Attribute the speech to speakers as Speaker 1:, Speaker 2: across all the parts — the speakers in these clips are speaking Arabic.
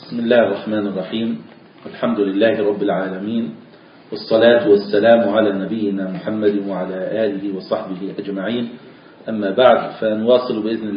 Speaker 1: بسم الله الرحمن الرحيم. الحمد لله رب العالمين، والصلاة والسلام على نبينا محمد وعلى آله وصحبه أجمعين. أما بعد فنواصل بإذن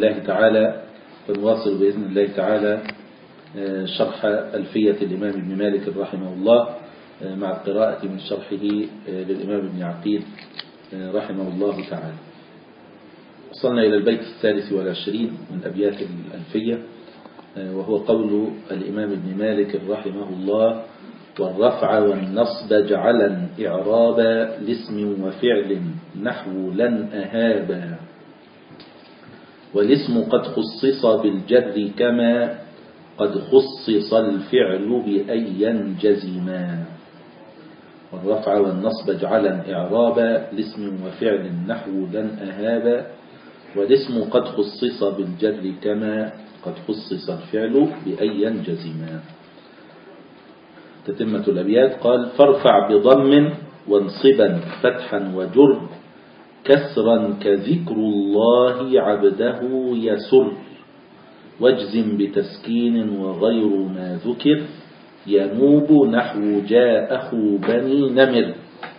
Speaker 1: الله تعالى شرح ألفية الإمام ابن مالك رحمه الله مع القراءة من شرحه للإمام ابن عقيل رحمه الله تعالى. وصلنا إلى البيت 23 من أبيات الألفية، وهو قول الإمام ابن مالك رحمه الله: والرفع والنصب جعلا إعرابا لاسم وفعل نحو لن أهابا، والاسم قد خصص بالجر كما قد خصص الفعل بأن جزما. والرفع والنصب جعلا إعرابا لاسم وفعل نحو لن أهابا، والاسم قد خصص بالجر كما قد خصص الفعل بأن جزما. تتمة الأبيات: قال: فارفع بضم وانصبا فتحا وجر كسرا كذكر الله عبده يسر، واجزم بتسكين وغير ما ذكر ينوب نحو جاء أخو بني نمر.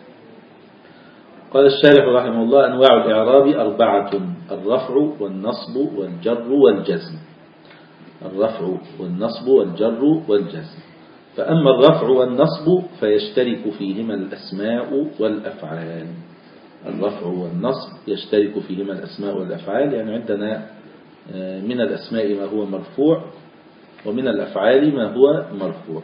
Speaker 1: قال الشارح رحمه الله: أنواع الإعراب 4: الرفع والنصب والجر والجزم. الرفع والنصب والجر والجزم. فأما الرفع والنصب فيشترك فيهما الأسماء والأفعال. الرفع والنصب يشترك فيهما الأسماء والأفعال، يعني عندنا من الأسماء ما هو مرفوع ومن الأفعال ما هو مرفوع.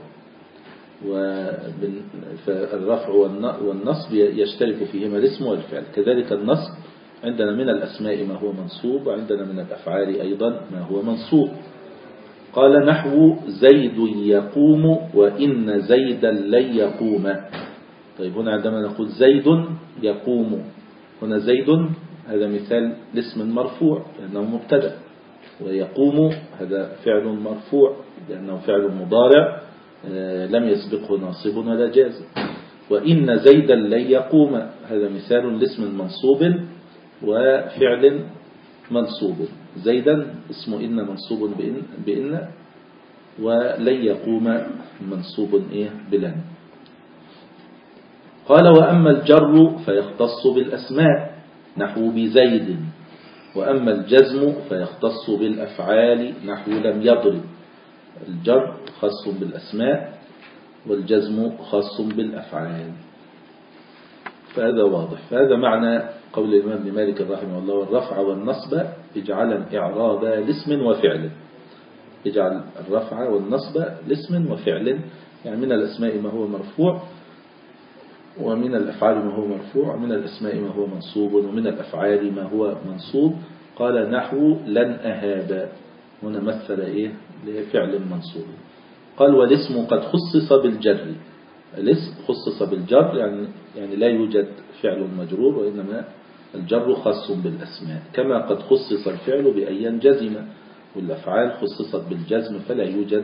Speaker 1: فالرفع والنصب يشترك فيهما الاسم والفعل. كذلك النصب عندنا من الأسماء ما هو منصوب، وعندنا من الأفعال أيضا ما هو منصوب. قال: نحو زيد يقوم وإن زيدا لن يقوم. طيب، هنا عندما نقول زيد يقوم، هنا زيد هذا مثال لاسم مرفوع لأنه مبتدأ، ويقوم هذا فعل مرفوع لأنه فعل مضارع لم يسبقه ناصب ولا جازم. وإن زيدا لن يقوم هذا مثال لاسم منصوب وفعل منصوب. زيدا اسم إن منصوب بإن، ولن يقوم منصوب بلن. قال: وأما الجر فيختص بالأسماء نحو بزيد، وأما الجزم فيختص بالأفعال نحو لم يضرب. الجر خاص بالأسماء والجزم خاص بالأفعال. فهذا واضح. فهذا معنى قول الإمام ابن مالك رحمه الله: والرفع والنصب اجعلا إعرابا لاسم وفعل. اجعل الرفع والنصب لاسم وفعل، يعني من الأسماء ما هو مرفوع، ومن الأفعال ما هو مرفوع، ومن الأسماء ما هو منصوب، ومن الأفعال ما هو منصوب. قال: نحو لن أهابا، هنا مثل لفعل منصوب. قال: والاسم قد خصص بالجر. الاسم خصص بالجر يعني لا يوجد فعل مجرور، وإنما الجر خاص بالأسماء، كما قد خصص الفعل بأن جزم، والأفعال خصصت بالجزم فلا يوجد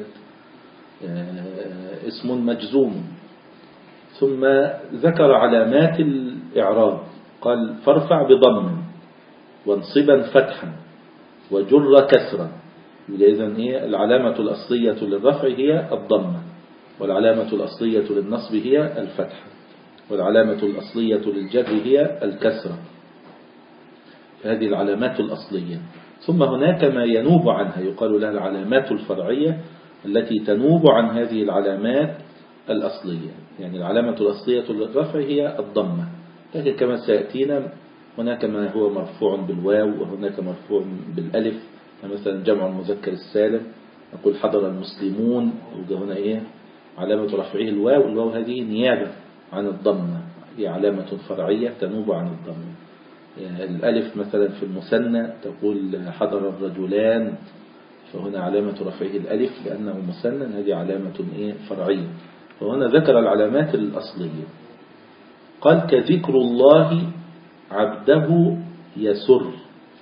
Speaker 1: اسم مجزوم. ثم ذكر علامات الإعراب. قال: فارفع بضم وانصبا فتحا وجر كسرا. إذن العلامة الأصلية للرفع هي الضمة، والعلامة الأصلية للنصب هي الفتحة، والعلامة الأصلية للجر هي الكسرة. هذه العلامات الأصلية. ثم هناك ما ينوب عنها، يقال لها العلامات الفرعية التي تنوب عن هذه العلامات الأصلية. يعني العلامة الأصلية للرفع هي الضمة، لكن كما سيأتينا هناك ما هو مرفوع بالواو، وهناك مرفوع بالألف. مثلا جمع المذكر السالم نقول حضر المسلمون، هنا علامة رفعه الواو هذه نيابة عن الضمة، هي علامة فرعية تنوب عن الضمة. الألف مثلا في المثنى تقول حضر الرجلان، فهنا علامة رفعه الألف لأنه مثنى، هذه علامة فرعية. فهنا ذكر العلامات الأصلية. قال: كذكر الله عبده يسر.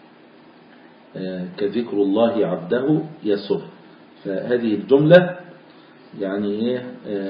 Speaker 1: كذكر الله عبده يسر. فهذه الجملة يعني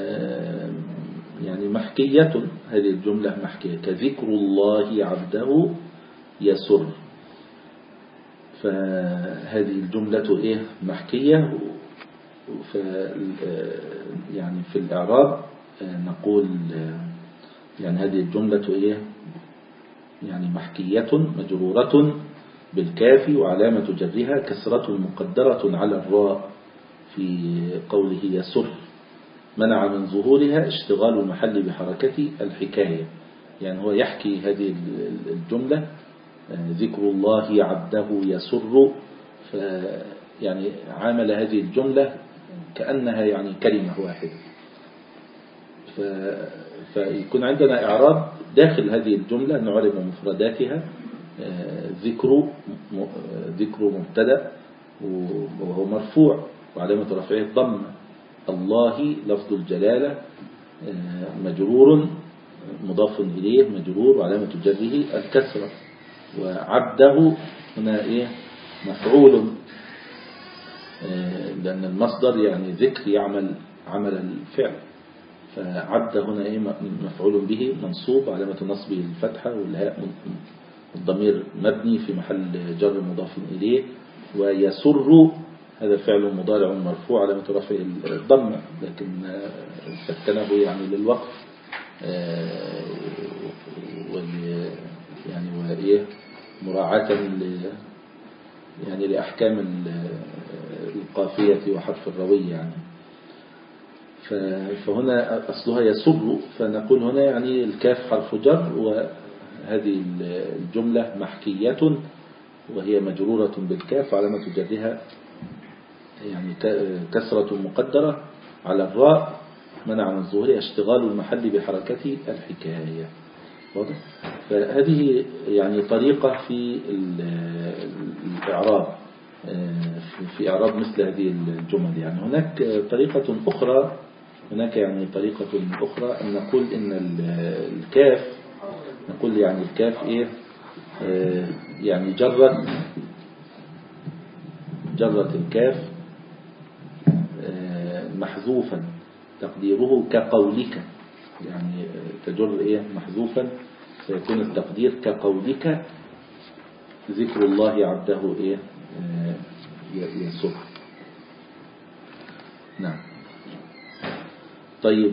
Speaker 1: محكية. هذه الجملة محكية: كذكر الله عبده يسر. فهذه الجملة محكية، يعني في الإعراب نقول يعني هذه الجملة إيه يعني محكية مجرورة بالكاف وعلامة جرها كسرة مقدرة على الراء في قوله يسر منع من ظهورها اشتغال المحل بحركة الحكاية. يعني هو يحكي هذه الجملة ذكر الله عبده يسر، يعني عامل هذه الجملة كأنها يعني كلمة واحدة. فيكون عندنا إعراب داخل هذه الجملة نعرب مفرداتها. ذكر مبتدأ وهو مرفوع وعلامة رفعه الضم. الله لفظ الجلالة مجرور مضاف إليه مجرور وعلامة جره الكسرة. وعبده هنا إيه مفعول، لأن المصدر يعني ذكر يعمل عمل الفعل. فعبد هنا إيه مفعول به منصوب علامة نصبه الفتحة والهاء الضمير مبني في محل جر مضاف إليه. ويسر هذا فعل مضارع مرفوع علامة رفعه الضم لكن سكنه يعني للوقف يعني وإيه مراعاة يعني لأحكام القافية وحرف الروي يعني. فهنا أصلها يسر، فنقول هنا يعني الكاف حرف جر وهذه الجملة محكية وهي مجرورة بالكاف وعلامة جرها يعني كسرة مقدرة على الراء منع من ظهورها اشتغال المحل بحركة الحكاية. واضح؟ فهذه يعني طريقة في الإعراب في إعراب مثل هذه الجمل. يعني هناك طريقة أخرى أن نقول إن الكاف نقول يعني الكاف إيه يعني جرت الكاف محذوفا تقديره كقولك. يعني تجر إيه محذوفا سيكون التقدير كقولك ذكر الله عبده إيه يسر. نعم. طيب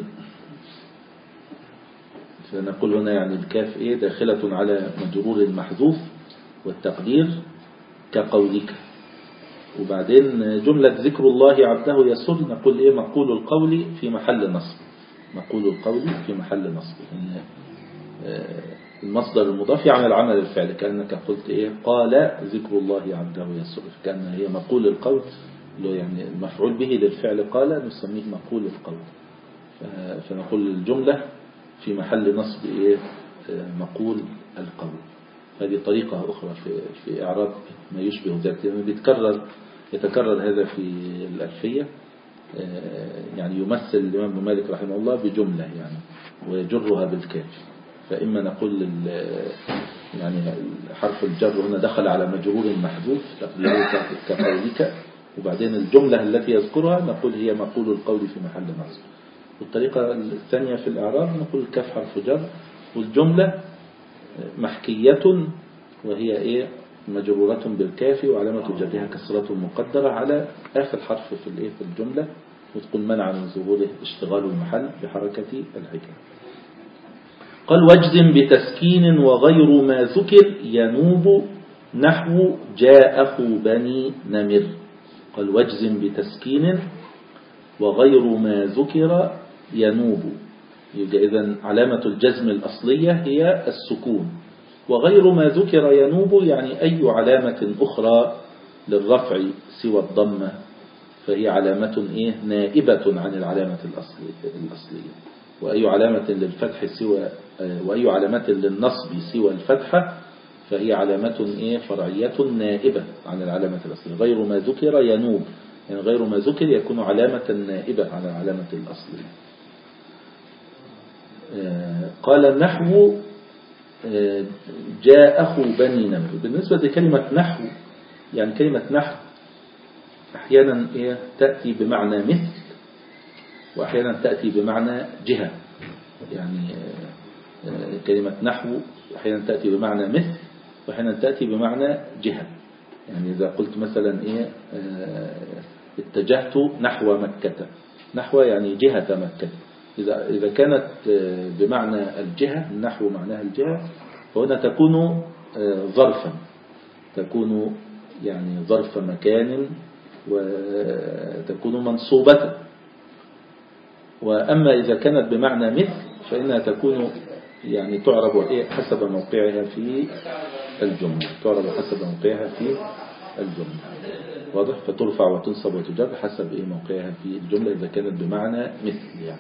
Speaker 1: فنقول هنا يعني الكاف إيه داخلة على مجرور محذوف والتقدير كقولك. وبعدين جملة ذكر الله عبده يسر نقول إيه مقول القول في محل نصب. إن المصدر المضاف يعمل عمل الفعل كأنك قلت إيه قال ذكر الله عبده يسر، كأن هي مقول القول يعني المفعول به للفعل قال نسميه مقول القول. فنقول الجملة في محل نصب إيه مقول القول. هذه طريقة أخرى في إعراب ما يشبه ذلك. يتكرر هذا في الألفية. يعني يمثل الإمام مالك رحمه الله بجملة يعني ويجرها بالكاف. فإما نقول يعني حرف الجر هنا دخل على مجرور محذوف تقديره كقولك، وبعدين الجملة التي يذكرها نقول هي مقول القول في محل نصب. والطريقة الثانية في الإعراب نقول الكاف حرف جر والجملة محكية وهي إيه مجرورة بالكاف وعلامة جرها كسرة مقدرة على آخر حرف في الجملة وتقول منع من ظهوره اشتغال المحل بحركة الحكاية. قال واجزم بتسكين وغير ما ذكر ينوب نحو جاء أخو بني نمر. قال واجزم بتسكين وغير ما ذكر ينوب. يبقى إذن علامة الجزم الأصلية هي السكون، وغير ما ذكر ينوب يعني أي علامة أخرى للرفع سوى الضمة فهي علامة إيه نائبة عن العلامة الأصلية. وأي علامة للفتح وأي علامة للنصب سوى الفتحة فهي علامة إيه فرعية نائبة عن العلامة الأصلية. غير ما ذكر ينوب يعني غير ما ذكر يكون علامة نائبة عن العلامة الأصلية. قال النحو جاء أخو بني نمر. بالنسبة لكلمة نحو يعني كلمة نحو أحيانا تأتي بمعنى مثل وأحيانا تأتي بمعنى جهة. يعني كلمة نحو أحيانا تأتي بمعنى مثل وأحيانا تأتي بمعنى جهة. يعني إذا قلت مثلا اتجهت نحو مكة. نحو يعني جهة مكة. إذا كانت بمعنى الجهة، النحو معناها الجهة، فهنا تكون ظرفا، تكون يعني ظرف مكان وتكون منصوبة. وأما إذا كانت بمعنى مثل فإنها تكون يعني تعرب حسب موقعها في الجملة، تعرب حسب موقعها في الجملة. واضح؟ فترفع وتنصب وتجر حسب موقعها في الجملة إذا كانت بمعنى مثل يعني.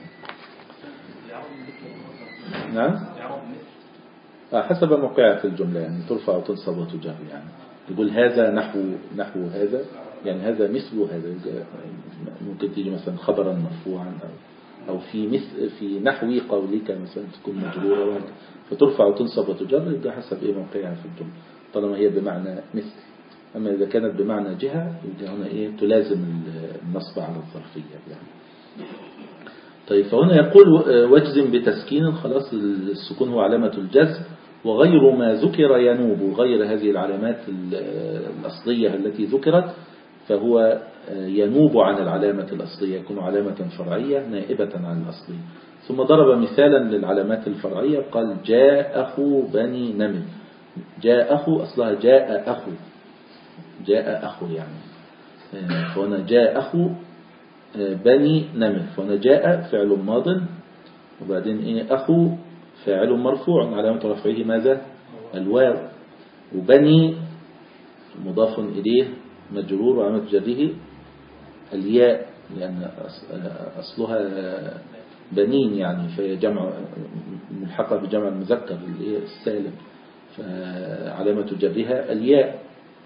Speaker 1: نعم، حسب موقعها في الجملة يعني ترفع وتنصب وتجر. يعني تقول هذا نحو هذا، يعني هذا مثل هذا. ممكن تيجي مثلا خبرا مرفوعا أو في نحو قولك مثلا تكون مجرورة، فترفع وتنصب وتجر. يبقى حسب موقعها في الجملة طالما هي بمعنى مثل. أما إذا كانت بمعنى جهة يبقى هنا تلازم النصب على الظرفية يعني. طيب، فهنا يقول واجزم بتسكين. خلاص، السكون هو علامة الجزم، وغير ما ذكر ينوب. غير هذه العلامات الأصلية التي ذكرت فهو ينوب عن العلامة الأصلية، يكون علامة فرعية نائبة عن الأصلية. ثم ضرب مثالا للعلامات الفرعية، قال جاء أخو بني نمر. جاء أخو أصلها جاء أخو، جاء أخو يعني. فهنا جاء أخو بني نمر، فهنا جاء فعل ماض، وبعدين أخو فاعل مرفوع علامة رفعه ماذا؟ الواو. وبني مضاف إليه مجرور وعلامة جره الياء، لأن أصلها بنين يعني، فهي جمع ملحقة بجمع المذكر السالم، فعلامة جرها الياء.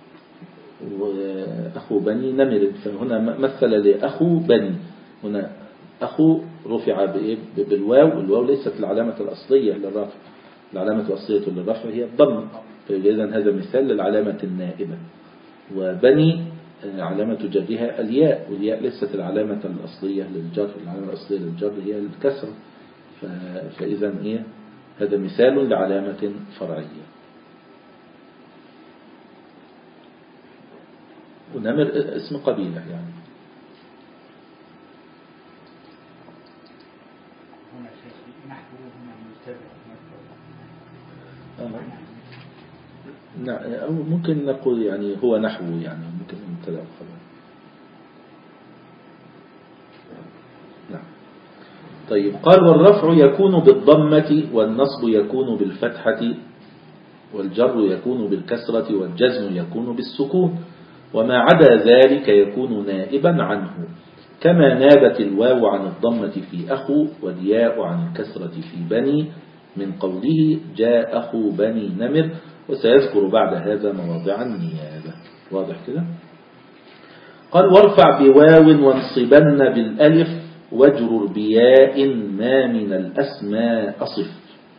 Speaker 1: وأخو بني نمر، فهنا مثل لأخو بني. هنا أخو رفع بالواو، الواو ليست العلامة الأصلية للرفع، العلامة الأصلية للرفع هي الضم، فإذا هذا مثال للعلامة النائبة. وبني علامة جرها الياء، والياء ليست العلامة الأصلية للجر، العلامة الأصلية للجر هي الكسر. فإذا هذا مثال لعلامة فرعية. ونمر اسم قبيلة يعني. أو ممكن نقول يعني هو نحو، يعني ممكن مبتدأ وخبر. نعم. طيب، قال والرفع يكون بالضمة، والنصب يكون بالفتحة، والجر يكون بالكسرة، والجزم يكون بالسكون، وما عدا ذلك يكون نائبا عنه، كما نابت الواو عن الضمة في أخو، والياء عن الكسرة في بني، من قوله جاء أخو بني نمر. وسيذكر بعد هذا مواضع النيابة. واضح كده؟ قال وارفع بواو وانصبن بالألف، واجرر بياء ما من الأسماء أصف.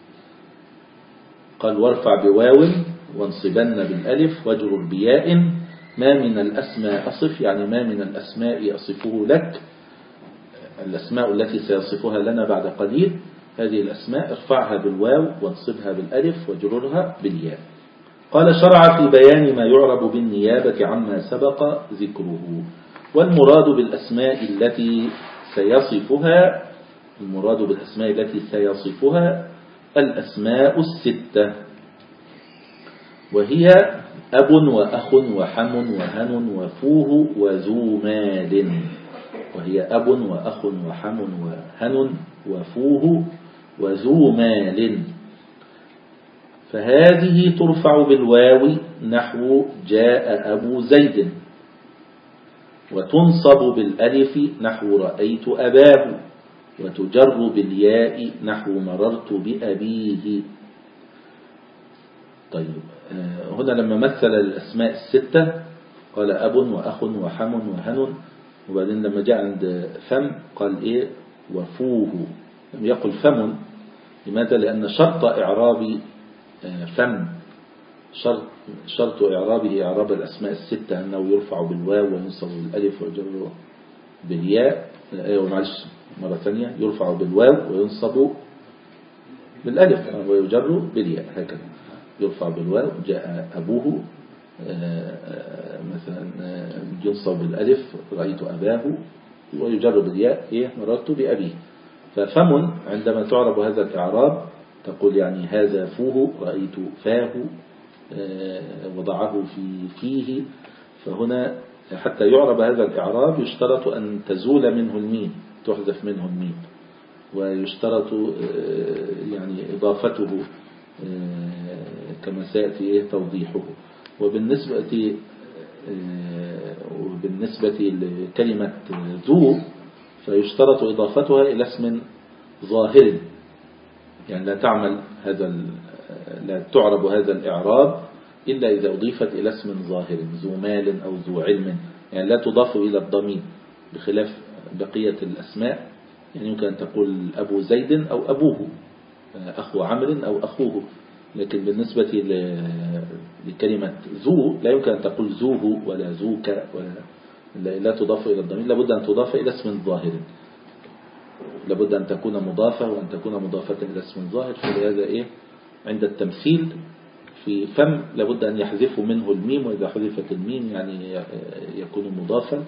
Speaker 1: قال وارفع بواو وانصبن بالألف، واجرر بياء ما من الأسماء أصف، يعني ما من الأسماء أصفه لك، الأسماء التي سيصفها لنا بعد قليل، هذه الأسماء ارفعها بالواو وانصبها بالألف وجررها بالياء. قال شرع في بيان ما يعرب بالنيابة عما سبق ذكره. والمراد بالأسماء التي سيصفها، المراد بالأسماء التي سيصفها الأسماء الستة، وهي أب وأخ وحم وهن وفوه وذو مال. وهي أب وأخ وحم وهن وفوه وذو مال. فهذه ترفع بالواو نحو جاء أبو زيد، وتنصب بالألف نحو رأيت أباه، وتجر بالياء نحو مررت بأبيه. طيب، هنا لما مثل الأسماء الستة قال أب وأخ وحم وهن، وبعدين لما جاء عند فم قال وفوه، لم يقل فم. لماذا؟ لأن شرط إعراب فم، شرط إعرابه إعراب الأسماء الستة أنه يرفع بالواو وينصب بالألف ويجر بالياء. معلش مرة ثانية، يرفع بالواو وينصب بالألف ويجر بالياء، هكذا يرفع بالواو. جاء أبوه مثلا ينصب بالألف رأيت أباه، ويجر بالياء مررت بأبيه. ففم عندما تعرب هذا الإعراب تقول يعني هذا فوه، رأيت فاه، وضعه في فيه. فهنا حتى يعرب هذا الإعراب يشترط أن تزول منه الميم، تحذف منه الميم، ويشترط يعني إضافته كما سيأتي توضيحه. وبالنسبة لكلمة ذو فيشترط إضافتها إلى اسم ظاهر، يعني لا تعرب هذا الإعراب إلا إذا أضيفت إلى اسم ظاهر، ذو مال أو ذو علم، يعني لا تضاف إلى الضمير بخلاف بقية الأسماء. يعني يمكن أن تقول أبو زيد أو أبوه، أخو عمرو أو أخوه، لكن بالنسبة لكلمة ذو لا يمكن أن تقول ذوه ولا ذوك، لا تضاف إلى الضمير، لابد أن تضاف إلى اسم ظاهر، لابد أن تكون مضافة، وأن تكون مضافة إلى اسم ظاهر. فلهذا عند التمثيل في فم لابد أن يحذفوا منه الميم، وإذا حذفت الميم يعني يكون مضافا.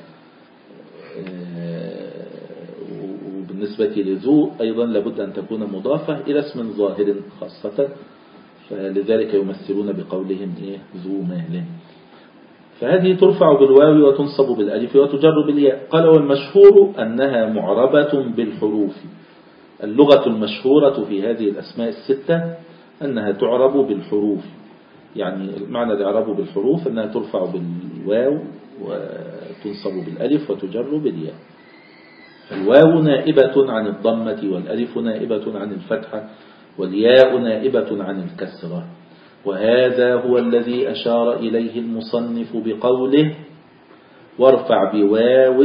Speaker 1: وبالنسبة لذو أيضا لابد أن تكون مضافة إلى اسم ظاهر خاصة، فلذلك يمثلون بقولهم ذو مال. فهذه ترفع بالواو وتنصب بالألف وتجر بالياء. قال والمشهور أنها معربة بالحروف. اللغة المشهورة في هذه الأسماء الستة أنها تعرب بالحروف، يعني معنى الإعراب بالحروف أنها ترفع بالواو وتنصب بالألف وتجر بالياء. الواو نائبة عن الضمة، والألف نائبة عن الفتحة، والياء نائبة عن الكسرة. وهذا هو الذي أشار إليه المصنف بقوله وارفع بواو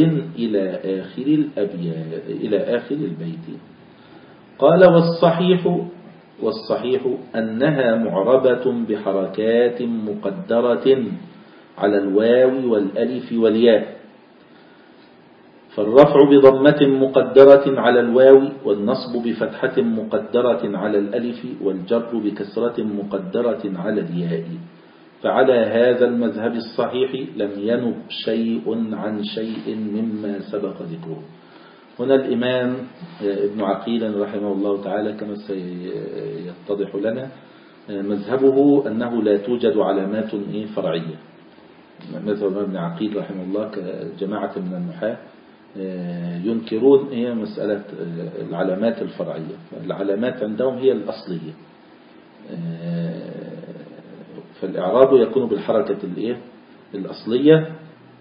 Speaker 1: إلى آخر البيت. قال والصحيح أنها معربة بحركات مقدرة على الواو والألف والياء، فالرفع بضمة مقدرة على الواو، والنصب بفتحة مقدرة على الألف، والجر بكسرة مقدرة على الياء. فعلى هذا المذهب الصحيح لم ينب شيء عن شيء مما سبق ذكره. هنا الإمام ابن عقيل رحمه الله تعالى كما سيتضح لنا مذهبه أنه لا توجد علامات فرعية. مذهب ابن عقيل رحمه الله كجماعة من النحاة ينكرون مسألة العلامات الفرعية. العلامات عندهم هي الأصلية، فالإعراب يكون بالحركة الأصلية،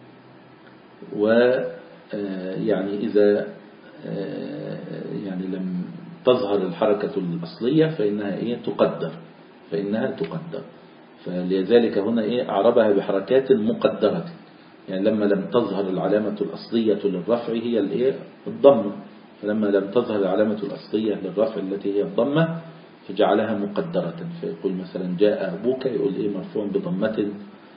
Speaker 1: ويعني إذا يعني لم تظهر الحركة الأصلية فإنها تقدر. فلذلك هنا أعربها بحركات مقدرة، يعني لما لم تظهر العلامة الأصلية للرفع هي الضمة، فلما لم تظهر العلامة الأصلية للرفع التي هي الضمة فجعلها مقدرة. فيقول مثلا جاء أبوك، يقول مرفوع بضمة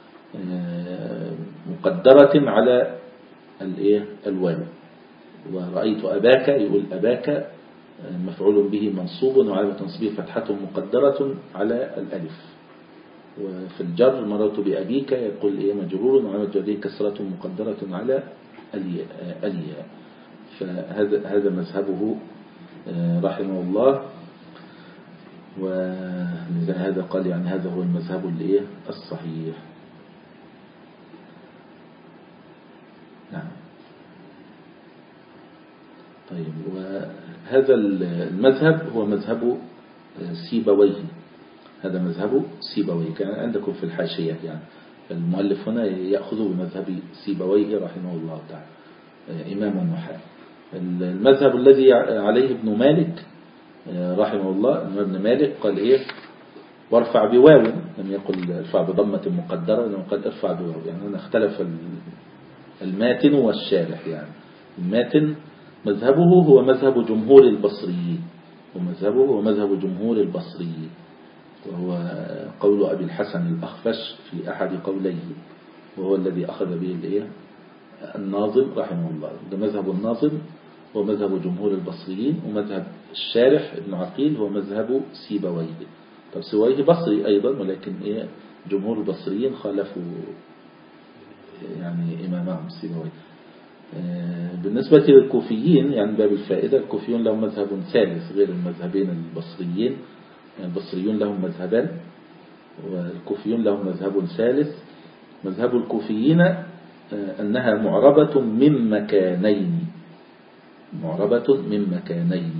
Speaker 1: مقدرة على الواو. ورأيت أباك، يقول أباك مفعول به منصوب وعلامة تنصيبه فتحة مقدرة على الألف. وفي الجر مررت بأبيك، يقول مجرور وعلامة جره كسرة مقدرة على الياء. فهذا مذهبه رحمه الله، ولهذا قال يعني هذا هو المذهب الصحيح. نعم. طيب، وهذا المذهب هو مذهب سيبويه. هذا مذهب سيبويه كان عندكم في الحاشية، يعني المؤلف هنا يأخذ بمذهب سيبويه رحمه الله تعالى إمام النحاة. المذهب الذي عليه ابن مالك رحمه الله، ابن مالك قال وارفع بواو، لم يقل ارفع بضمة مقدرة، لم قال ارفع بواو. يعني هنا اختلف الماتن والشارح. يعني الماتن مذهبه هو مذهب جمهور البصريين، وهو قول أبي الحسن الأخفش في أحد قوليه، وهو الذي أخذ به الناظم رحمه الله. ده مذهب الناظم هو مذهب جمهور البصريين، ومذهب الشارح ابن عقيل هو مذهب سيبويه. طب سيبويه بصري أيضا، ولكن جمهور البصريين خالفوا يعني إمامهم سيبويه. بالنسبة للكوفيين يعني باب الفائدة، الكوفيون لهم مذهب ثالث غير المذهبين البصريين، يعني البصريون لهم مذهبان والكوفيون لهم مذهب ثالث. مذهب الكوفيين أنها معربة من مكانين، معربة من مكانين،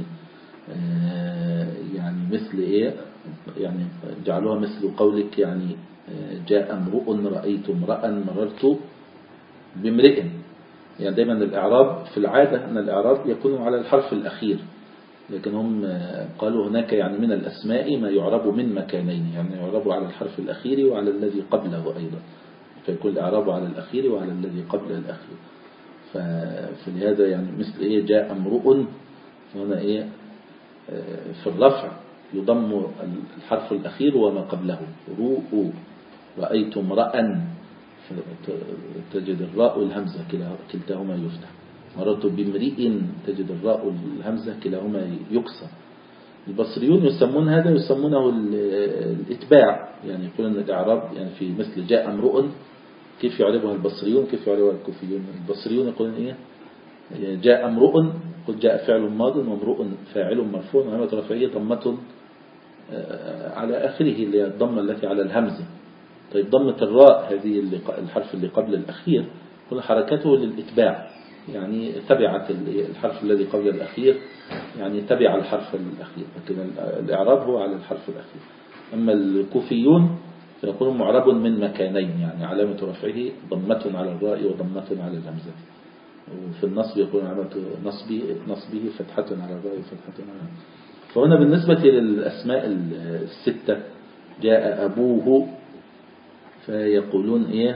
Speaker 1: يعني مثل إيه؟ يعني جعلوها مثل قولك يعني جاء امرؤ رأيت امرأ مررت بامرئ. يعني دايما الإعراب في العادة أن الإعراب يكون على الحرف الأخير، لكن هم قالوا هناك يعني من الأسماء ما يعرب من مكانين، يعني يعرب على الحرف الأخير وعلى الذي قبله أيضا، فيكون الإعراب على الأخير وعلى الذي قبل الأخير. فلهذا يعني مثل إيه جاء امرؤ، هنا إيه في الرفع يضم الحرف الأخير وما قبله، رؤ. رأيت امرأ تجد الراء والهمزة كلتاهما يفتح. مررت بامرئ تجد الراء والهمزة كلاهما يكسر. البصريون يسمون هذا يسمونه الإتباع، يعني يقولون الإعراب يعني في مثل جاء امرؤ كيف يعربها البصريون كيف يعربها الكوفيون. البصريون يقولون إيه جاء امرؤ، قل جاء فعل ماض وامرؤ فاعل مرفوع وعلامة رفعه ضمة على آخره اللي هي الضمة التي على الهمزة. طيب ضمة الراء هذه الحرف اللي قبل الأخير كل حركته للإتباع، يعني تبعت الحرف الذي قبل الأخير، يعني تبع الحرف الأخير، لكن الإعراب هو على الحرف الأخير. أما الكوفيون فيقولون معرب من مكانين، يعني علامة رفعه ضمة على الراء وضمة على الهمزة. وفي النصب يقولون علامة نصبه فتحة على الراء وفتحة على الهمزة. فهنا بالنسبة للأسماء الستة جاء أبوه فيقولون إيه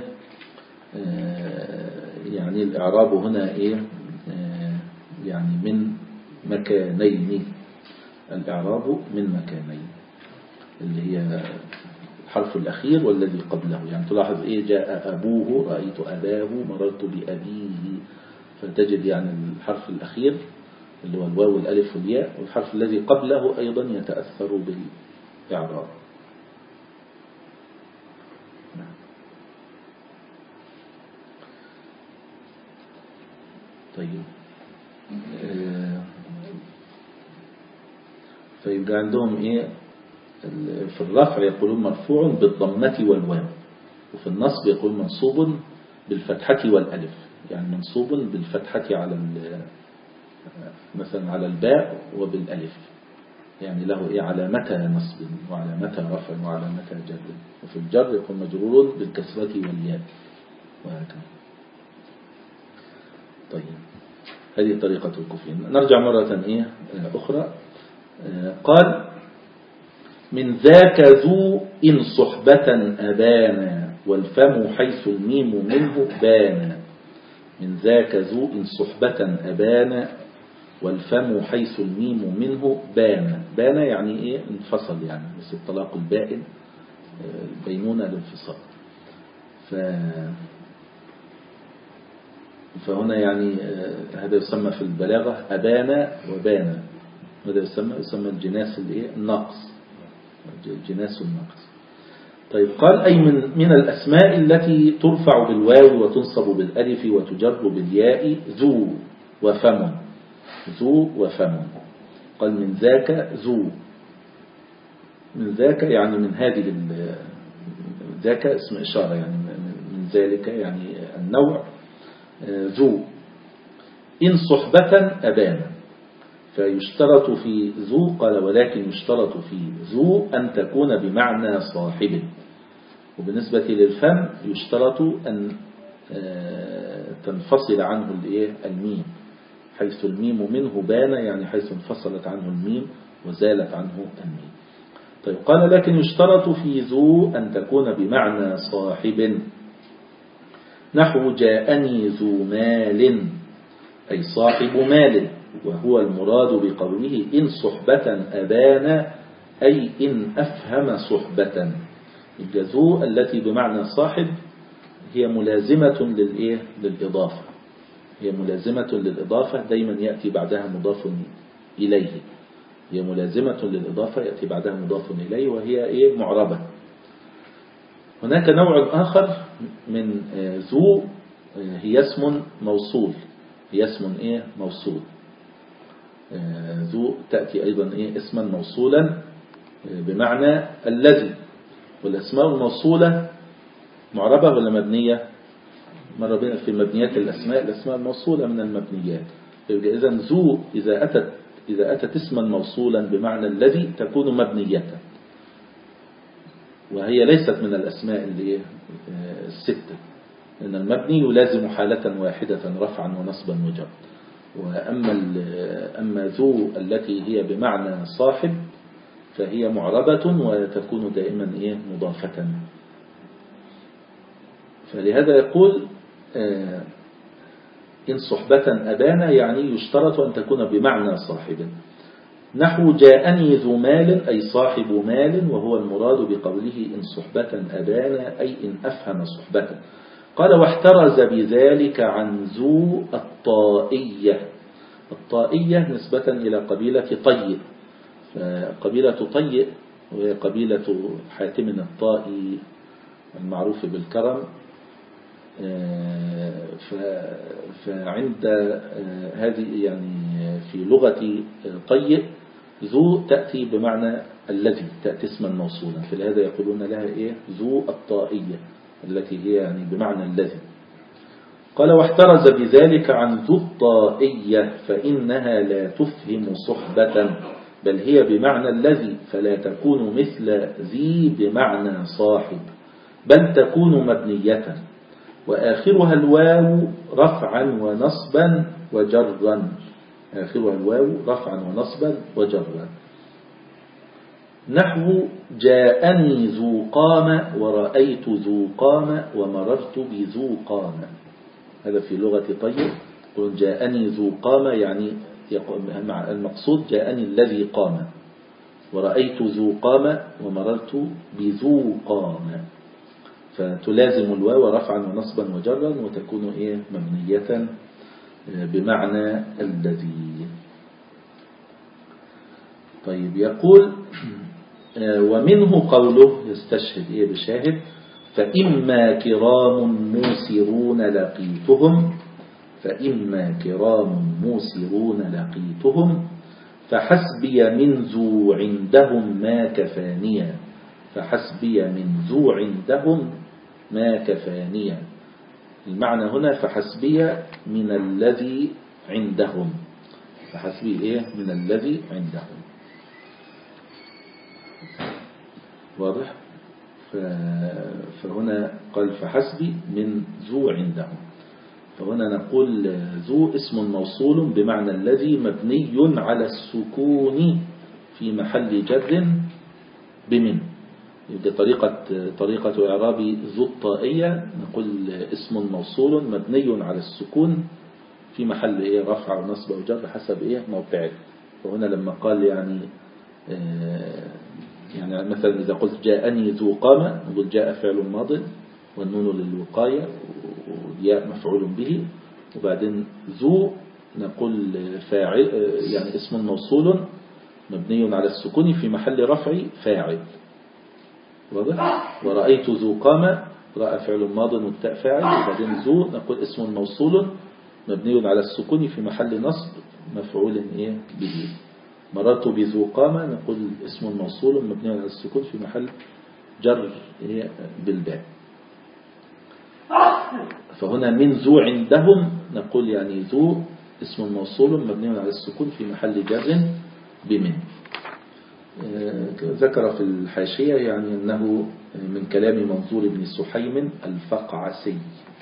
Speaker 1: يعني الإعراب هنا إيه يعني من مكانين، الإعراب من مكانين اللي هي الحرف الأخير والذي قبله. يعني تلاحظ إيه جاء أبوه رأيت أباه مررت بأبيه، فتجد يعني الحرف الأخير اللي هو الواو والألف والياء، والحرف الذي قبله أيضا يتأثر بالإعراب. طيب فيبقى عندهم إيه في الرفع يقولون مرفوع بالضمة والواو، وفي النصب يقولون منصوب بالفتحة والألف، يعني منصوب بالفتحة على مثلا على الباء وبالألف، يعني له إيه علامة نصب وعلامة رفع وعلامة جر. وفي الجر يكون مجرور بالكسرة والياء وهكذا. طيب هذه طريقة الكوفيين. نرجع مرة إيه أخرى. قال من ذاك ذو إن صحبة أبانا والفم حيث الميم منه بانا. من ذاك ذو إن صحبة أبانا والفم حيث الميم منه بانا. بانا يعني إيه انفصل، يعني مثل الطلاق البائن بينونة الانفصال. فهنا يعني هذا يسمى في البلاغة أبانا وبانا، هذا يسمى الجناس الناقص، الجناس الناقص. طيب قال أي من الأسماء التي ترفع بالواو وتنصب بالألف وتجر بالياء ذو وفم. ذو وفم. قال من ذاك ذو، من ذاك يعني من هذه ذاك اسم إشارة، يعني من ذلك يعني النوع ذو. إن صحبة أبانا فيشترط في ذو، قال ولكن يشترط في ذو أن تكون بمعنى صاحب. وبالنسبة للفم يشترط أن تنفصل عنه الميم، حيث الميم منه بان، يعني حيث انفصلت عنه الميم وزالت عنه الميم. طيب قال لكن يشترط في ذو أن تكون بمعنى صاحب، نحو جاءني ذو مال أي صاحب مال، وهو المراد بقوله إن صحبة أبان أي إن أفهم صحبة. الجذو التي بمعنى صاحب هي ملازمة للإضافة، هي ملازمة للإضافة، دايما يأتي بعدها مضاف إليه، هي ملازمة للإضافة يأتي بعدها مضاف إليه، وهي معربة. هناك نوع آخر من ذو، هي اسم موصول، هي اسم موصول. ذو تأتي أيضا اسما موصولا بمعنى الذي. والأسماء الموصولة معربة ولا مبنية؟ مرة بين في مبنيات الأسماء الموصولة من المبنيات. إذا ذو إذا أتت اسما موصولا بمعنى الذي تكون مبنية، وهي ليست من الأسماء الستة، لأن المبني يلازم حالة واحدة رفعا ونصبا وجرا. أما ذو التي هي بمعنى صاحب فهي معربة وتكون دائما مضافة. فلهذا يقول إن صحبة أبانا، يعني يشترط أن تكون بمعنى صاحب. نحو جاءني ذو مال أي صاحب مال، وهو المراد بقوله إن صحبة أبانا أي إن أفهم صحبة. قال واحترز بذلك عن ذو الطائية. الطائية نسبة إلى قبيلة طيء، قبيلة طيء وهي قبيلة حاتم الطائي المعروف بالكرم. فعند هذه يعني في لغة طيء ذو تأتي بمعنى الذي، تأتي اسما موصولا، فلهذا يقولون لها ذو الطائية التي هي يعني بمعنى الذي. قال واحترز بذلك عن ذو الطائية فإنها لا تفهم صحبة، بل هي بمعنى الذي، فلا تكون مثل ذي بمعنى صاحب، بل تكون مبنية، وآخرها الواو رفعا ونصبا وجرا. آخرها الواو رفعا ونصبا وجرا. نحو جاءني ذو قام ورأيت ذو قام ومررت بذو قام. هذا في لغة طيب. يقول جاءني ذو قام يعني مع المقصود جاءني الذي قام، ورأيت ذو قام ومررت بذو قام، فتلازم الواو رفعا ونصبا وجرا وتكون مبنية بمعنى الذي. طيب يقول ومنه قوله يستشهد بشاهد فإما كرام موسرون لقيتهم، فإما كرام موسرون لقيتهم فحسبي من ذو عندهم ما كفانيا، فحسبي من ذو عندهم ما كفانيا. المعنى هنا فحسبي من الذي عندهم، فحسبي من الذي عندهم. واضح؟ فهنا قال فحسبي من ذو عندهم. فهنا نقول ذو اسم موصول بمعنى الذي مبني على السكون في محل جر بمن. طريقة إعراب ذو الطائية نقول اسم موصول مبني على السكون في محل رفع ونصب وجر حسب موقعه. وهنا لما قال يعني مثلا إذا قلت جاءني ذو قام نقول جاء فعل ماض والنون للوقاية والياء مفعول به، وبعدين ذو نقول فاعل يعني اسم موصول مبني على السكون في محل رفع فاعل. واضح؟ ورأيت ذو قام رأى فعل ماض والتاء فاعل، وبعدين ذو نقول اسم موصول مبني على السكون في محل نصب مفعول به. مررت بذو قام نقول اسم موصول مبني على السكون في محل جر بالباء. فهنا من ذو عندهم نقول يعني ذو اسم موصول مبني على السكون في محل جر بمن. ذكر في الحاشية يعني أنه من كلام منظور بن سحيم الفقعسي.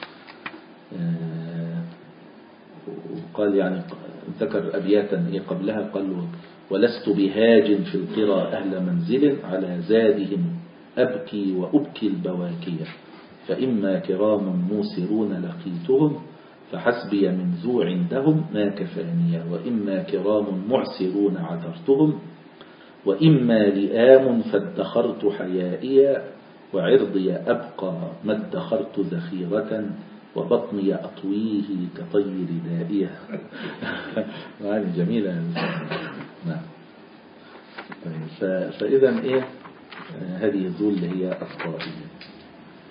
Speaker 1: وقال يعني ذكر أبياتا قبلها قال ولست بهاج في القرى أهل منزل على زادهم أبكي وأبكي البواكية، فإما كرام موسرون لقيتهم فحسبي من ذو عندهم ما كفانيا، وإما كرام معسرون عذرتهم، وإما لئام فادخرت حيائيا، وعرضي أبقى ما ادخرت ذخيرة، وبطني أطويه كطير دائية. معاني جميلة. نعم. فإذا هذه ذو اللي هي الطائية.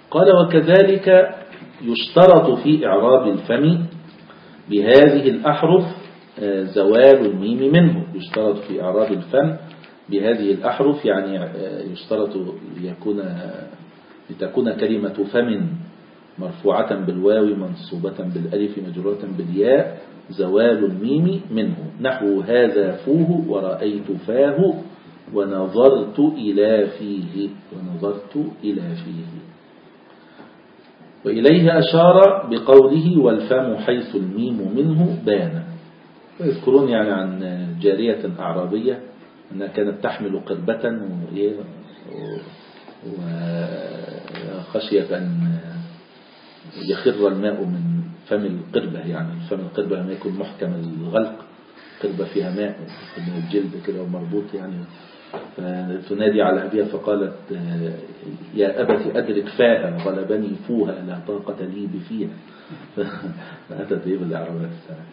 Speaker 1: قال وكذلك يشترط في إعراب الفم بهذه الأحرف زوال الميم منه. يشترط في إعراب الفم بهذه الأحرف، يعني يشترط لتكون كلمة فم مرفوعة بالواو منصوبة بالألف مجرورة بالياء زوال الميم منه، نحو هذا فوه ورأيت فاه ونظرت إلى فيه. وإليه أشار بقوله والفم حيث الميم منه بان. ويذكرون يعني عن جارية أعرابية أنها كانت تحمل قربة وخشية أن يخر الماء من فم القربة، يعني فم القربة لما يكون محكم الغلق، قربة فيها ماء من الجلد كده ومربوط يعني، فتنادي على أبيها فقالت يا أبت أدرك فاها غلبني فوها لا طاقة لي بفيها. فأتت به بالإعرابات السنة.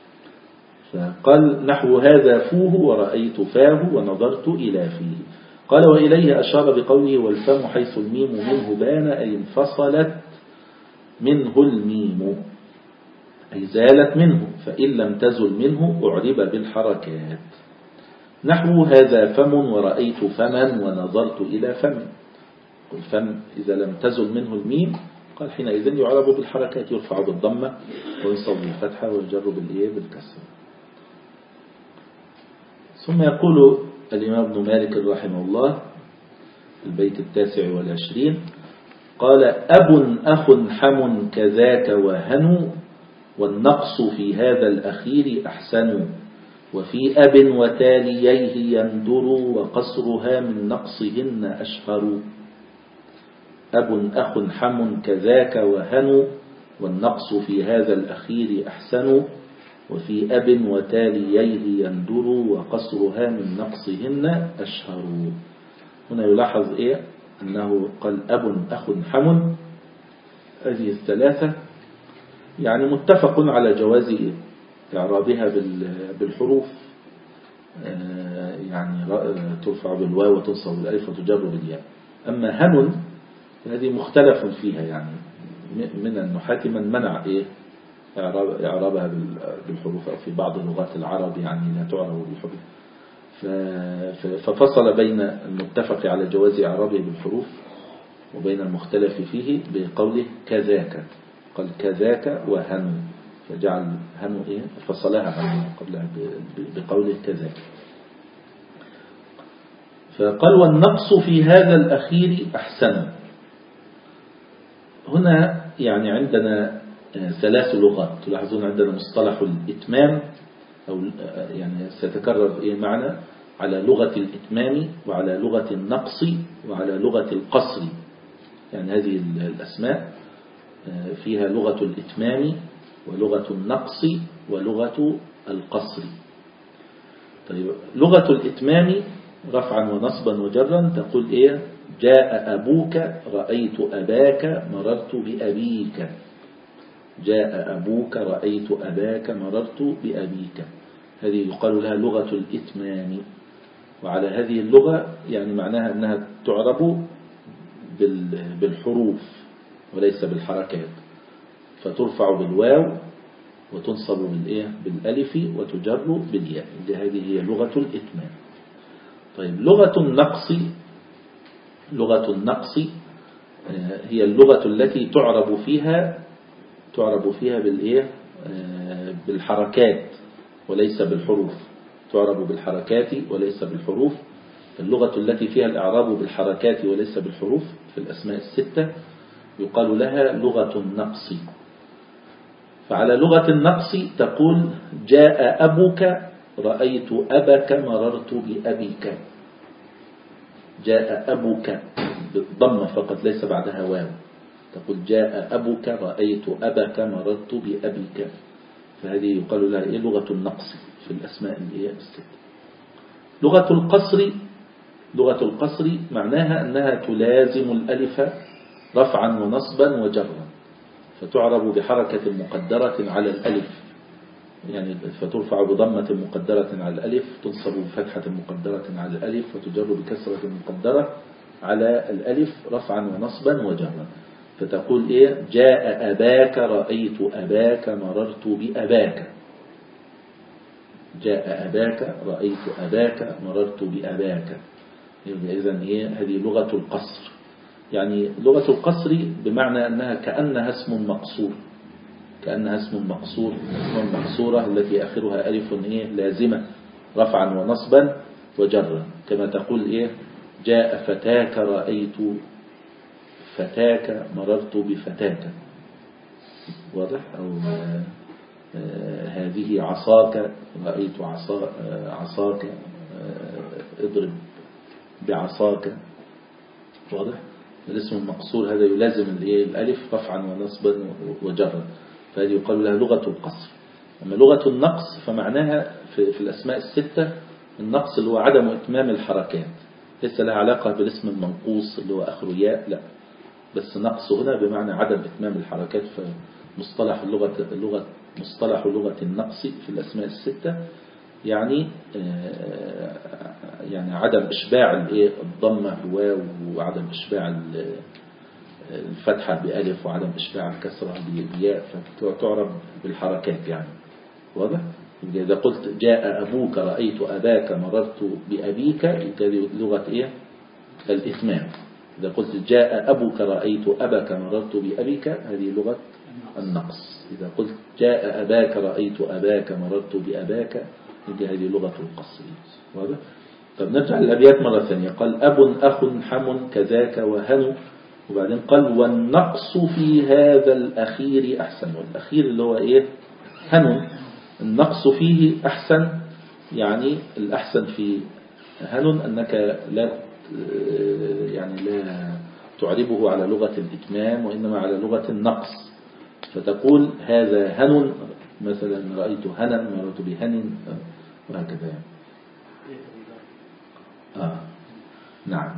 Speaker 1: فقال نحو هذا فوه ورأيت فاه ونظرت إلى فيه. قال وإليه أشار بقوله والفم حيث الميم منه بان، أي انفصلت منه الميم، أي زالت منه، فإن لم تزل منه أعرب بالحركات. نحو هذا فم ورأيت فما ونظرت إلى فم. الفم إذا لم تزل منه الميم قال حينئذ يعرب بالحركات، يرفع بالضمة وينصب بالفتحة ويجر بالكسر. ثم يقول الإمام ابن مالك رحمه الله البيت 29 قال أب أخ حم كذاك وهن والنقص في هذا الأخير أحسن، وفي أب وتاليه يندر وقصرها من نقصهن أشهر. أب أخ حم كذاك وهن والنقص في هذا الأخير أحسن، وفي أب وتاليه يندر وقصرها من نقصهن أشهر. هنا يلاحظ أنه قال أب أخ حم، هذه الثلاثة يعني متفق على جواز إعرابها بالحروف، يعني ترفع بالواو وتنصب بالألف وتجر بالياء. أما هن هذه مختلف فيها، يعني من النحاة من منع إعرابها بالحروف، أو في بعض لغات العرب يعني لا تعرب بالحروف، ففصل بين المتفق على جواز إعرابه بالحروف وبين المختلف فيه بقوله كذاك، قال كذاك وهن، فجعل هن فصلها عنه قبلها بقوله كذاك. فقال والنقص في هذا الأخير أحسن. هنا يعني عندنا ثلاث لغات، تلاحظون عندنا مصطلح الإتمام، أو يعني سيتكرر معنا على لغة الإتمام وعلى لغة النقص وعلى لغة القصر. يعني هذه الأسماء فيها لغة الإتمام ولغة النقص ولغة القصر. طيب لغة الإتمام رفعا ونصبا وجرا تقول جاء أبوك رأيت أباك مررت بأبيك. جاء أبوك رأيت أباك مررت بأبيك. هذه يقال لها لغة الإتمام. وعلى هذه اللغة يعني معناها أنها تعرب بالحروف وليس بالحركات، فترفع بالواو وتنصب بالألف وتجر بالياء. هذه هي لغة الإتمام. طيب لغة النقص هي اللغة التي تعرب فيها بالحركات وليس بالحروف. تعرب بالحركات وليس بالحروف. اللغة التي فيها الإعراب بالحركات وليس بالحروف في الأسماء الستة يقال لها لغة النقص. فعلى لغة النقص تقول جاء أبوك رأيت أبك مررت بأبيك. جاء أبوك بالضمة فقط ليس بعدها واو، تقول جاء أبوك رأيت أبك مررت بأبيك. فهذه يقال لها لغة النقص في الأسماء الستة. لغة القصر معناها أنها تلازم الألف رفعا ونصبا وجرا، فتعرب بحركة مقدرة على الألف، يعني فترفع بضمة مقدرة على الألف، تنصب بفتحة مقدرة على الألف، وتجر بكسرة مقدرة على الألف رفعا ونصبا وجرا. فتقول إيه؟ جاء أباك رأيت أباك مررت بأباك. جاء أباك رأيت أباك مررت بأباك. إذن إيه؟ هذه لغة القصر. يعني لغة القصر بمعنى أنها كأنها اسم مقصور، كأنها اسم مقصور، اسم المقصورة التي آخرها ألف إيه؟ لازمة رفعا ونصبا وجرا. كما تقول إيه؟ جاء فتاك رأيت فتاك مررت بفتاك. واضح؟ أو هذه عصاك رأيت عصاك اضرب بعصاك. واضح؟ الاسم المقصور هذا يلازم الألف رفعا ونصبا وجرا، فهذه يقال لها لغة القصر. أما لغة النقص فمعناها في الأسماء الستة النقص اللي هو عدم إتمام الحركات، ليس لها علاقة بالاسم المنقوص اللي هو آخره ياء، لا، بس نقص هنا بمعنى عدم إتمام الحركات. فمصطلح لغة النقص في الأسماء الستة يعني عدم إشباع الضمة بواو، وعدم إشباع الفتحة بألف، وعدم إشباع الكسرة بياء، فتعرب بالحركات يعني. واضح؟ إذا قلت جاء أبوك رأيت أباك مررت بأبيك، هذه لغة إيه؟ الإتمام. إذا قلت جاء أبوك رأيت أباك مررت بأبيك، هذه لغة النقص. إذا قلت جاء أباك رأيت أباك مررت بأباك، هذه لغة القصر. واضح؟ طب نرجع للأبيات مرة ثانية. قال أب أخ حم كذاك وهن، وبعدين قال والنقص في هذا الأخير أحسن. والأخير اللي هو إيه؟ هن. النقص فيه أحسن، يعني الأحسن في هن أنك لا تعربه على لغة الإتمام، وإنما على لغة النقص. فتقول هذا هن، مثلا رأيت هنا مررت بهن، وهكذا يعني. نعم.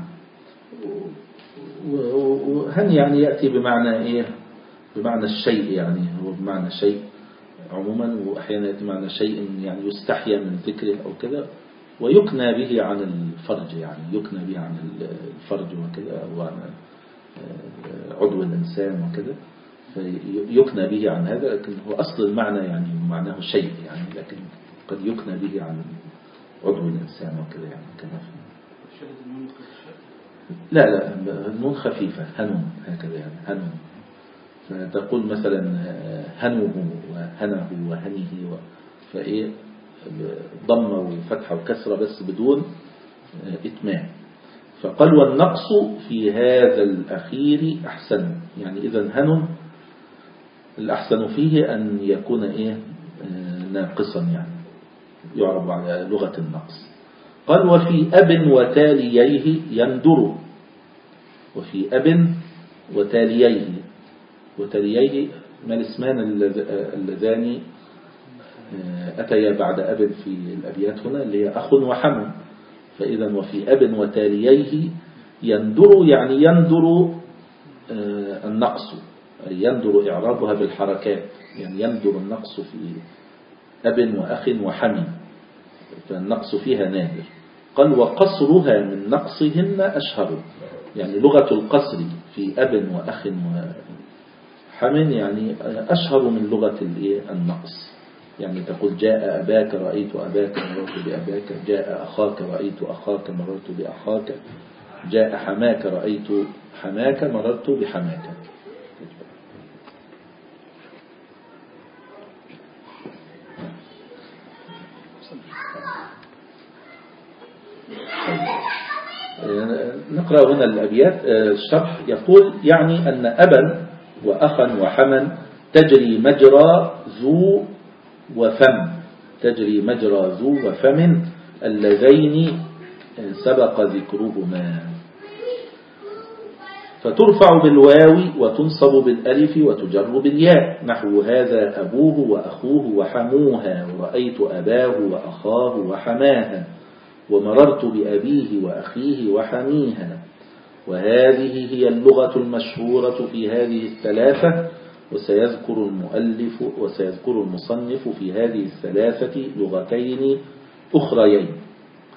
Speaker 1: وهن يعني يأتي بمعنى إيه؟ بمعنى الشيء، يعني هو بمعنى شيء عموما، وأحيانا يأتي بمعنى شيء يعني يستحيا من ذكره أو كذا، ويكنى به عن الفرج، يعني يكنى به عن الفرج وكذا، وعن عضو الإنسان وكذا، فيكنى به عن هذا. لكن هو أصل المعنى يعني معناه شيء يعني، لكن قد يكنى به عن عضو الإنسان وكذا يعني. كما لا النون خفيفة، هنون هكذا يعني، هنون. فتقول مثلا هنوه وهنه وهنه فإيه؟ ضمة وفتحة وكسرة بس بدون إتمام. فقال والنقص في هذا الأخير أحسن، يعني إذن هن الأحسن فيه أن يكون إيه؟ ناقصا، يعني يعرب على لغة النقص. قال وفي أب وتاليه يندر. وفي أب وتاليه ما الاسمان اللذان أتيا بعد أب في الأبيات هنا، اللي هي أخ وحم. فإذا وفي أب وتاليه يندر، يعني يندر النقص، أي يندر إعرابها بالحركات، يعني يندر النقص في أب وأخ وحم، فالنقص فيها نادر. قال وقصرها من نقصهن أشهر، يعني لغة القصر في أب وأخ وحم يعني أشهر من لغة النقص. يعني تقول جاء أباك رأيت أباك مررت بأباك، جاء أخاك رأيت أخاك مررت بأخاك، جاء حماك رأيت حماك مررت بحماك. نقرأ هنا الأبيات. الشرح يقول يعني أن أبا وأخا وحما تجري مجرى ذو وفم، تجري مجرى ذو وفم اللذين سبق ذكرهما، فترفع بالواو وتنصب بالألف وتجر بالياء، نحو هذا أبوه وأخوه وحموها، ورأيت أباه وأخاه وحماها، ومررت بأبيه وأخيه وحميها. وهذه هي اللغة المشهورة في هذه الثلاثة، وسيذكر المصنف في هذه الثلاثة لغتين أخريين.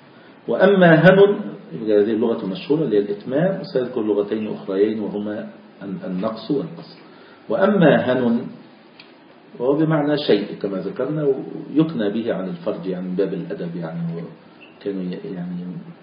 Speaker 1: وأما هن، هذه اللغة المشهورة اللي هي الإتمام، وسيذكر لغتين أخريين وهما النقص والقصر. وأما هن وهو بمعنى شيء كما ذكرنا، ويكنى به عن الفرج يعني من باب الأدب، يعني كانوا يعني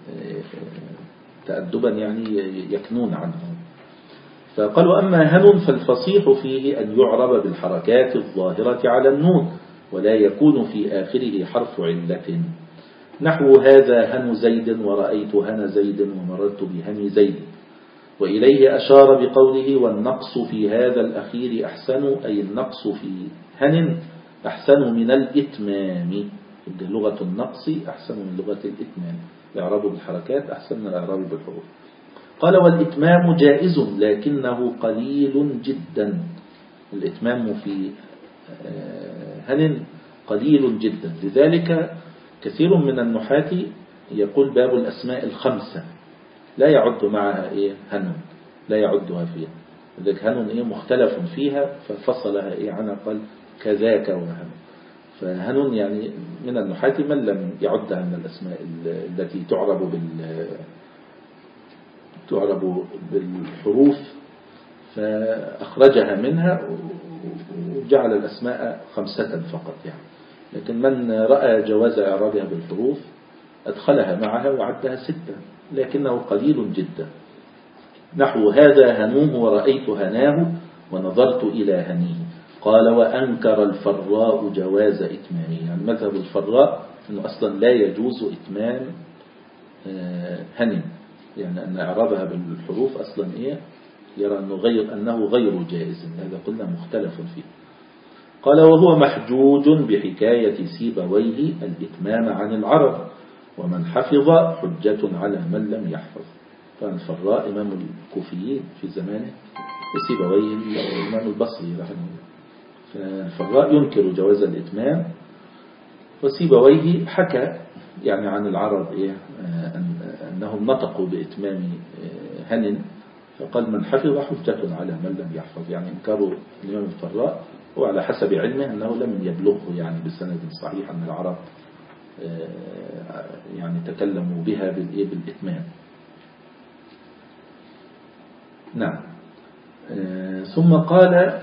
Speaker 1: تأدبا يعني يكنون عنه. فقال وأما هن فالفصيح فيه أن يعرب بالحركات الظاهرة على النون ولا يكون في آخره حرف علة، نحو هذا هن زيد ورأيت هن زيد ومررت بهن زيد. وإليه أشار بقوله والنقص في هذا الأخير أحسن، أي النقص في هن أحسن من الإتمام. لغة النقص أحسن من لغة الإتمام، الإعراب بالحركات أحسن من الإعراب بالحروف. قال والإتمام جائز لكنه قليل جدا. الإتمام في هن قليل جدا، لذلك كثير من النحاة يقول باب الأسماء الخمسة لا يعد معها هن، لا يعدها فيها، لذلك هن مختلف فيها ففصلها عنها قال كذاك وهن. فهن يعني من النحاة من لم يعدها من الأسماء التي تعرب بالحروف فأخرجها منها وجعل الأسماء خمسة فقط يعني. لكن من رأى جواز إعرابها بالحروف أدخلها معها وعدها ستة، لكنه قليل جدا. نحو هذا هنوه ورأيت هناه ونظرت إلى هنيه. قال وأنكر الفراء جواز إتمامه، يعني مذهب الفراء أنه أصلا لا يجوز إتمام هن، يعني أن إعرابها بالحروف أصلا يرى أنه غير جائز، هذا قلنا مختلف فيه. قال وهو محجوج بحكاية سيبويه الإتمام عن العرب، ومن حفظ حجة على من لم يحفظ. فالفراء إمام الكوفيين في زمانه، وسيبويه الإمام البصري رحمه الله. فالفراء ينكر جواز الإتمام، وسيبويه حكى يعني عن العرب أنهم نطقوا بإتمام هن، فقال من حفظ حجة على من لم يحفظ، يعني انكروا الإمام الفراء وعلى حسب علمه أنه لم يبلغه يعني بسند صحيح أن العرب يعني تكلموا بها بالإتمام. نعم. ثم قال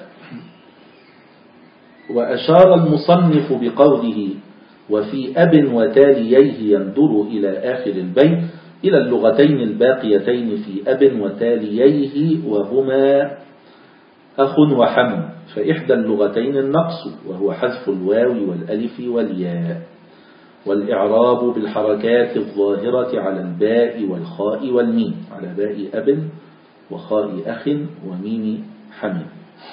Speaker 1: وأشار المصنف بقوله وفي أب وتاليه يندر إلى آخر البيت إلى اللغتين الباقيتين في أب وتاليه وهما أخ وحم، فإحدى اللغتين النقص وهو حذف الواو والألف والياء، والإعراب بالحركات الظاهرة على الباء والخاء والميم، على باء أب وخاء أخ وميم حم.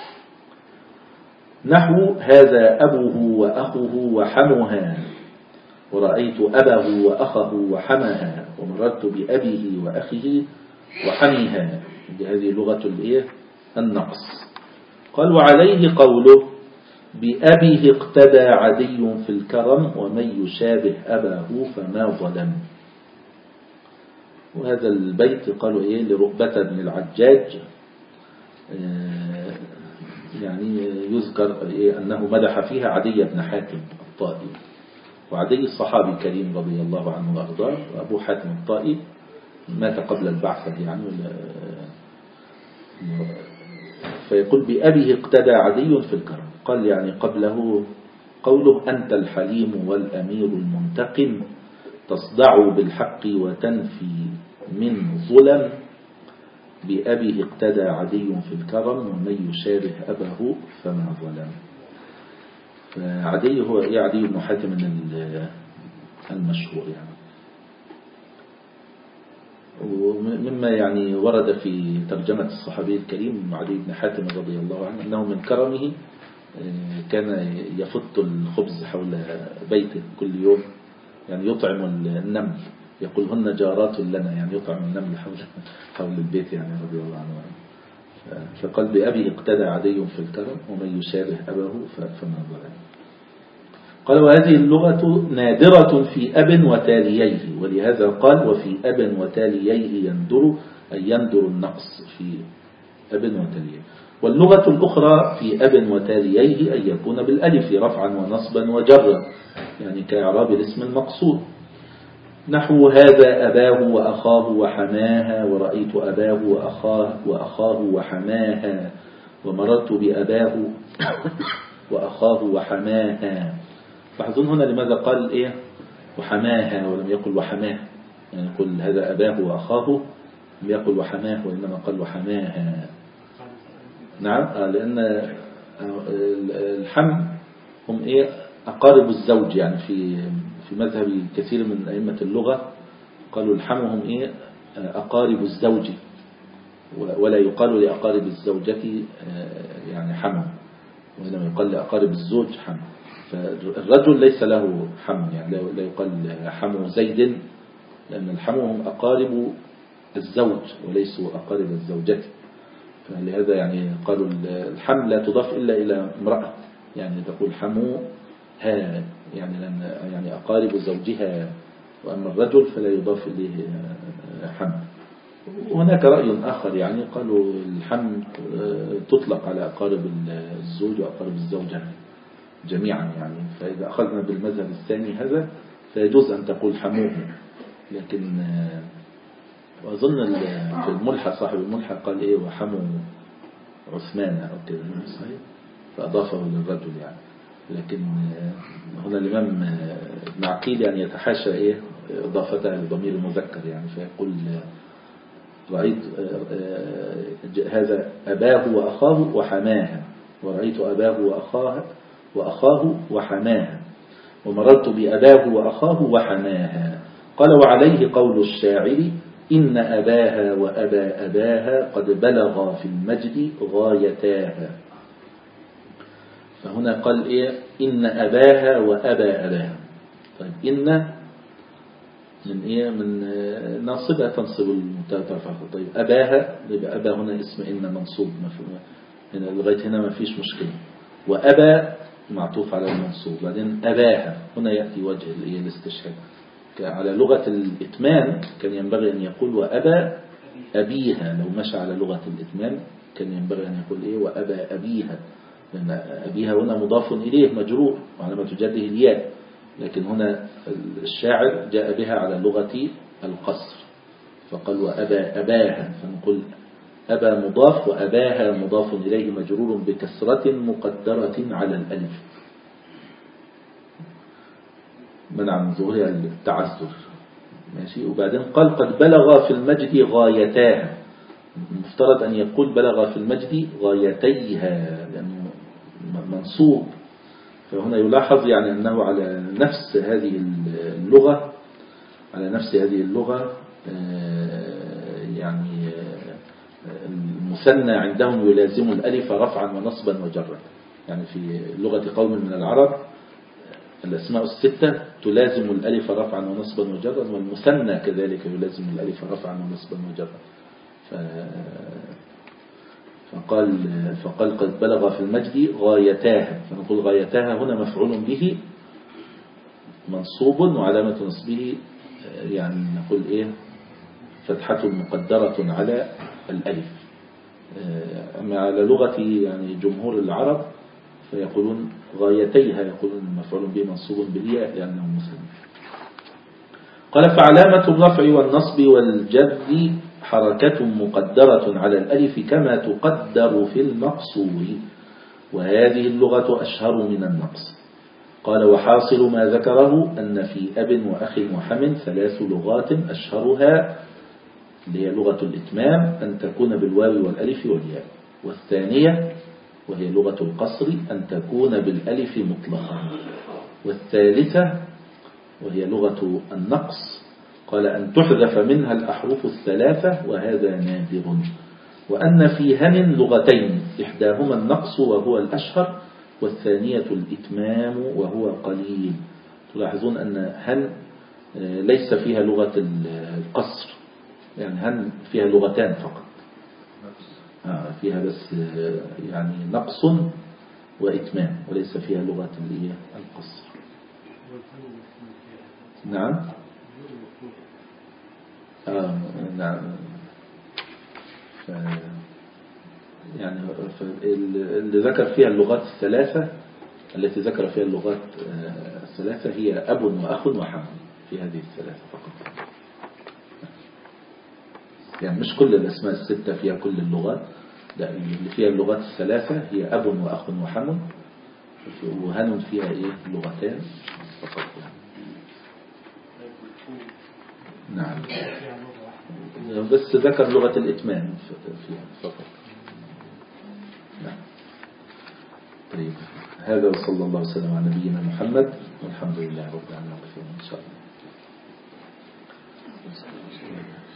Speaker 1: نحو هذا أبوه وأخوه وحمها، ورأيت أبه وأخه وحمها، ومررت بأبيه وأخه وحمها. هذه لغة النقص. قال وعليه قوله بأبيه اقتدى عدي في الكرم ومن يشابه أباه فما ظلم. وهذا البيت قالوا لرؤبة بن العجاج، يعني يذكر أنه مدح فيها عدي بن حاتم الطائي، وعدي الصحابي الكريم رضي الله عنه وأرضاه، وأبو حاتم الطائي مات قبل البعثة يعني. فيقول بأبيه اقتدى عدي في الكرم، قال يعني قبله قوله أنت الحليم والأمير المنتقم تصدع بالحق وتنفي من ظلم، بأبيه اقتدى عدي في الكرم ومن يشابه أباه فما ظلم. فعدي هو عدي بن حاتم المشهور يعني. ومما يعني ورد في ترجمة الصحابي الكريم عدي بن حاتم رضي الله عنه أنه من كرمه كان يفت الخبز حول بيته كل يوم، يعني يطعم النمل، يقول هن جارات لنا، يعني يطعم النمل حول البيت يعني رضي الله عنه. فقال بأبي اقتدى عدي في الكرم ومن يشابه أباه فما ظلم. قال وهذه اللغة نادرة في أب وتاليه، ولهذا قال وفي أب وتاليه يندر، أي يندر النقص في أب وتاليه. واللغة الأخرى في أب وتاليه أن يكون بالألف رفعا ونصبا وجرا، يعني كإعراب الاسم المقصود. نحو هذا أباه وأخاه وحماها، ورأيت أباه وأخاه وحماها، ومررت بأباه وأخاه وحماها. فحظون هنا لماذا قال إيه وحماها ولم يقل وحماه؟ يعني يقول هذا أباه وأخاه، لم يقل وحماه وإنما قال وحماها. نعم، لأن الحم هم إيه أقارب الزوج، يعني في مذهب كثير من أئمة اللغة قالوا الحم هم إيه أقارب الزوج، ولا يقال لأقارب الزوجة يعني حم، وإنما يقال لأقارب الزوج حم. فالرجل ليس له حم، يعني لا يقال حم زيد، لأن الحم هم أقارب الزوج وليسوا أقارب الزوجة. فلهذا يعني قالوا الحم لا تضاف إلا إلى امرأة، يعني تقول حموها، يعني أقارب زوجها، وأما الرجل فلا يضاف إليه حم. وهناك رأي آخر، يعني قالوا الحم تطلق على أقارب الزوج وأقارب الزوجة جميعا، يعني فإذا أخذنا بالمذهب الثاني هذا فيجوز أن تقول حموه. لكن وأظن في الملحة صاحب الملحة قال إيه وحمو عثمان أو كذا صحيح، فأضافه للرجل يعني. لكن هنا الإمام ابن عقيل يعني يتحاشى إيه إضافتها لضمير المذكر، يعني فيقول رأيت هذا أباه وأخاه وحماها، ورأيت أباه وأخاه وحماها، ومررت بأباه وأخاه وحماها. قال وعليه قول الشاعر إن أباها وأبا أباها قد بلغا في المجد غايتاها. فهنا قال إيه إن أباها وأبا أباها. طيب إن من إيه من ناصبة تنصب المتفق. طيب أباها يبقى أبا هنا اسم إن منصوب هنا لغاية هنا ما فيش مشكلة. وأبا معطوف على المنصوب، بعدين أباها هنا يأتي وجه الاستشهاد. على لغة الإتمام كان ينبغي أن يقول وأبا أبيها، لو مشى على لغة الإتمام كان ينبغي أن يقول إيه وأبا أبيها، لأن أبيها هنا مضاف إليه مجرور وعلامة جره الياء، لكن هنا الشاعر جاء بها على لغة القصر فقال وأبا أباها، فنقول أبا مضاف وأباها مضاف إليه مجرور بكسرة مقدرة على الألف منع من ظهورها التعذر. ماشي. وبعدين قال قد بلغ في المجد غايتاها، المفترض أن يقول بلغ في المجد غايتيها لأنه منصوب. فهنا يلاحظ يعني أنه على نفس هذه اللغة يعني المثنى عندهم يلازم الألف رفعا ونصبا وجرا. يعني في لغة قوم من العرب الأسماء الستة تلازم الألف رفعا ونصبا وجرا، والمثنى كذلك يلازم الألف رفعا ونصبا وجرا. فقال قد بلغ في المجد غايتاها، فنقول غايتاها هنا مفعول به منصوب وعلامة نصبه يعني نقول إيه فتحة مقدرة على الألف. أما على لغة يعني جمهور العرب فيقولون غايتيها، يقولون مفعول به منصوب بالياء لأنه مثنى. قال فعلامة الرفع والنصب والجر حركة مقدرة على الألف كما تقدر في المقصور، وهذه اللغة أشهر من النقص. قال وحاصل ما ذكره أن في أب وأخ وحم 3 لغات أشهرها اللي هي لغة الإتمام أن تكون بالواو والألف والياء، والثانية وهي لغة القصر أن تكون بالألف مطلقا، والثالثة وهي لغة النقص قال أن تحذف منها الأحرف 3 وهذا نادر، وأن في هن لغتين إحداهما النقص وهو الأشهر والثانية الإتمام وهو قليل. تلاحظون أن هن ليس فيها لغة القصر، يعني هن فيها لغتان فقط، فيها بس يعني نقص وإتمام وليس فيها لغة القصر. نعم نعم. يعني اللي ذكر فيها اللغات الثلاثة التي ذكر فيها اللغات الثلاثة هي أب وأخ وحم، في هذه الثلاثة فقط. يعني مش كل الأسماء الستة فيها كل اللغات، لا، اللي فيها اللغات الثلاثة هي أب وأخ وحم، وهن فيها إيه لغتان فقط يعني. نعم، بس ذكر لغة الإتمام فيها فقط. نعم. طيب، هذا وصلى الله وسلم على نبينا محمد والحمد لله رب العالمين. إن شاء الله.